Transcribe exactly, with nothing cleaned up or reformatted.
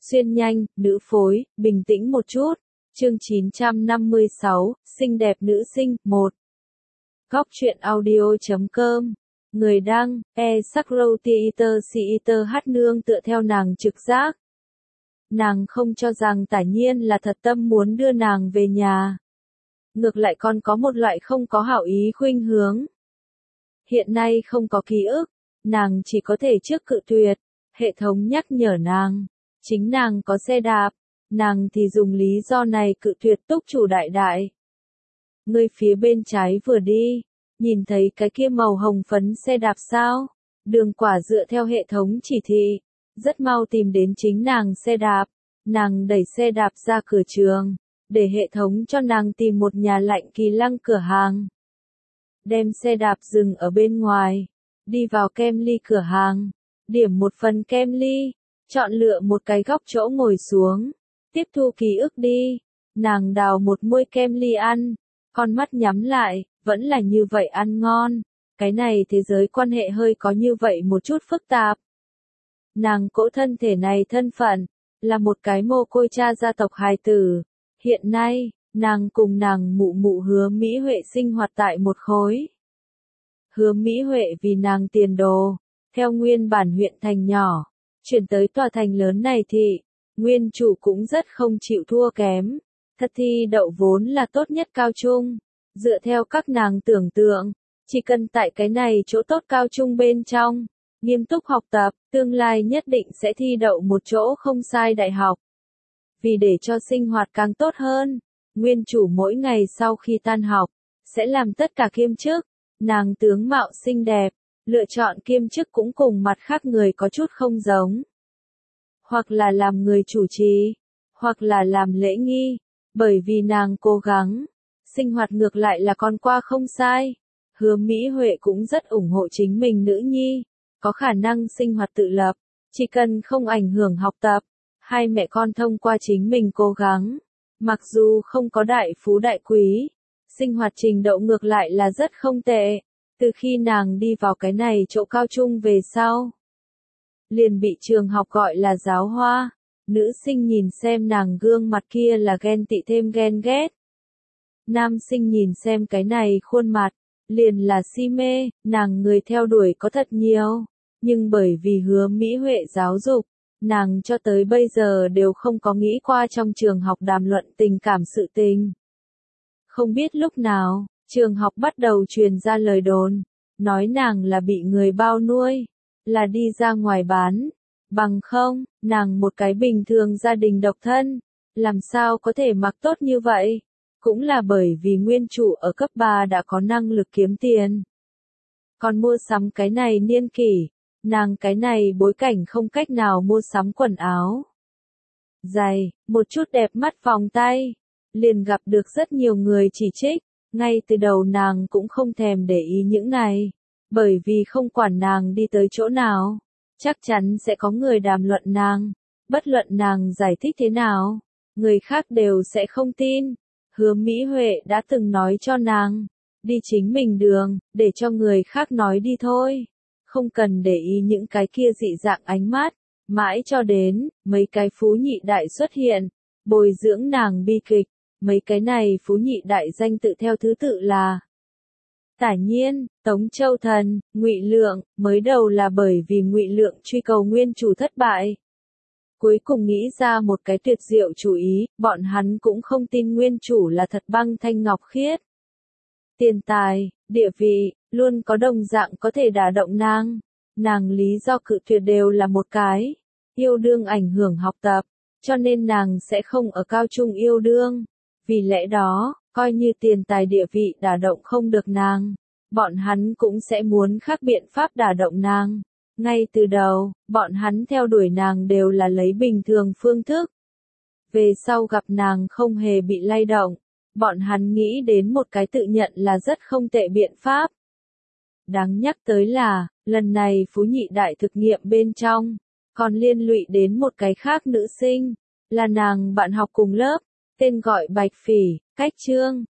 Xuyên nhanh, nữ phối, bình tĩnh một chút. Chương chín trăm năm mươi sáu, xinh đẹp nữ sinh, một. Góc truyện audio chấm com. Người đăng, e Sakro Theater Theater hát nương tựa theo nàng trực giác. Nàng không cho rằng Tả Nhiên là thật tâm muốn đưa nàng về nhà. Ngược lại còn có một loại không có hảo ý khuynh hướng. Hiện nay không có ký ức, nàng chỉ có thể trước cự tuyệt, hệ thống nhắc nhở nàng. Chính nàng có xe đạp, nàng thì dùng lý do này cự tuyệt túc chủ đại đại. Ngươi phía bên trái vừa đi, nhìn thấy cái kia màu hồng phấn xe đạp sao? Đường quả dựa theo hệ thống chỉ thị, rất mau tìm đến chính nàng xe đạp. Nàng đẩy xe đạp ra cửa trường, để hệ thống cho nàng tìm một nhà lạnh kỳ lăng cửa hàng. Đem xe đạp dừng ở bên ngoài, đi vào kem ly cửa hàng, điểm một phần kem ly, chọn lựa một cái góc chỗ ngồi xuống, tiếp thu ký ức đi. Nàng đào một muôi kem ly ăn, con mắt nhắm lại, vẫn là như vậy ăn ngon. Cái này thế giới quan hệ hơi có như vậy một chút phức tạp. Nàng cỗ thân thể này thân phận, là một cái mồ côi cha gia tộc hài tử. Hiện nay, nàng cùng nàng mụ mụ Hứa Mỹ Huệ sinh hoạt tại một khối. Hứa Mỹ Huệ vì nàng tiền đồ, theo nguyên bản huyện thành nhỏ, chuyển tới tòa thành lớn này thì, nguyên chủ cũng rất không chịu thua kém. Thật thi đậu vốn là tốt nhất cao trung. Dựa theo các nàng tưởng tượng, chỉ cần tại cái này chỗ tốt cao trung bên trong, nghiêm túc học tập, tương lai nhất định sẽ thi đậu một chỗ không sai đại học. Vì để cho sinh hoạt càng tốt hơn, nguyên chủ mỗi ngày sau khi tan học, sẽ làm tất cả kiêm chức. Nàng tướng mạo xinh đẹp, lựa chọn kiêm chức cũng cùng mặt khác người có chút không giống. Hoặc là làm người chủ trì, hoặc là làm lễ nghi, bởi vì nàng cố gắng, sinh hoạt ngược lại là con qua không sai. Hứa Mỹ Huệ cũng rất ủng hộ chính mình nữ nhi, có khả năng sinh hoạt tự lập, chỉ cần không ảnh hưởng học tập. Hai mẹ con thông qua chính mình cố gắng, mặc dù không có đại phú đại quý, sinh hoạt trình độ ngược lại là rất không tệ. Từ khi nàng đi vào cái này chỗ cao trung về sau, liền bị trường học gọi là giáo hoa. Nữ sinh nhìn xem nàng gương mặt kia là ghen tị thêm ghen ghét. Nam sinh nhìn xem cái này khuôn mặt, liền là si mê. Nàng người theo đuổi có thật nhiều, nhưng bởi vì Hứa Mỹ Huệ giáo dục, nàng cho tới bây giờ đều không có nghĩ qua trong trường học đàm luận tình cảm sự tình. Không biết lúc nào, trường học bắt đầu truyền ra lời đồn, nói nàng là bị người bao nuôi, là đi ra ngoài bán. Bằng không, nàng một cái bình thường gia đình độc thân, làm sao có thể mặc tốt như vậy? Cũng là bởi vì nguyên chủ ở cấp ba đã có năng lực kiếm tiền. Còn mua sắm cái này niên kỷ, nàng cái này bối cảnh không cách nào mua sắm quần áo, giày, một chút đẹp mắt vòng tay, liền gặp được rất nhiều người chỉ trích. Ngay từ đầu nàng cũng không thèm để ý những này, bởi vì không quản nàng đi tới chỗ nào, chắc chắn sẽ có người đàm luận nàng. Bất luận nàng giải thích thế nào, người khác đều sẽ không tin. Hứa Mỹ Huệ đã từng nói cho nàng, đi chính mình đường, để cho người khác nói đi thôi. Không cần để ý những cái kia dị dạng ánh mắt, mãi cho đến, mấy cái phú nhị đại xuất hiện, bồi dưỡng nàng bi kịch. Mấy cái này phú nhị đại danh tự theo thứ tự là Tả Nhiên, Tống Châu Thần, Ngụy Lượng. Mới đầu là bởi vì Ngụy Lượng truy cầu nguyên chủ thất bại, cuối cùng nghĩ ra một cái tuyệt diệu chủ ý. Bọn hắn cũng không tin nguyên chủ là thật băng thanh ngọc khiết. Tiền tài, địa vị, luôn có đồng dạng có thể đả động nàng. Nàng lý do cự tuyệt đều là một cái, yêu đương ảnh hưởng học tập, cho nên nàng sẽ không ở cao trung yêu đương. Vì lẽ đó, coi như tiền tài địa vị đả động không được nàng, bọn hắn cũng sẽ muốn khác biện pháp đả động nàng. Ngay từ đầu, bọn hắn theo đuổi nàng đều là lấy bình thường phương thức. Về sau gặp nàng không hề bị lay động, bọn hắn nghĩ đến một cái tự nhận là rất không tệ biện pháp. Đáng nhắc tới là, lần này phú nhị đại thực nghiệm bên trong, còn liên lụy đến một cái khác nữ sinh, là nàng bạn học cùng lớp, tên gọi Bạch Phỉ. Cách chương,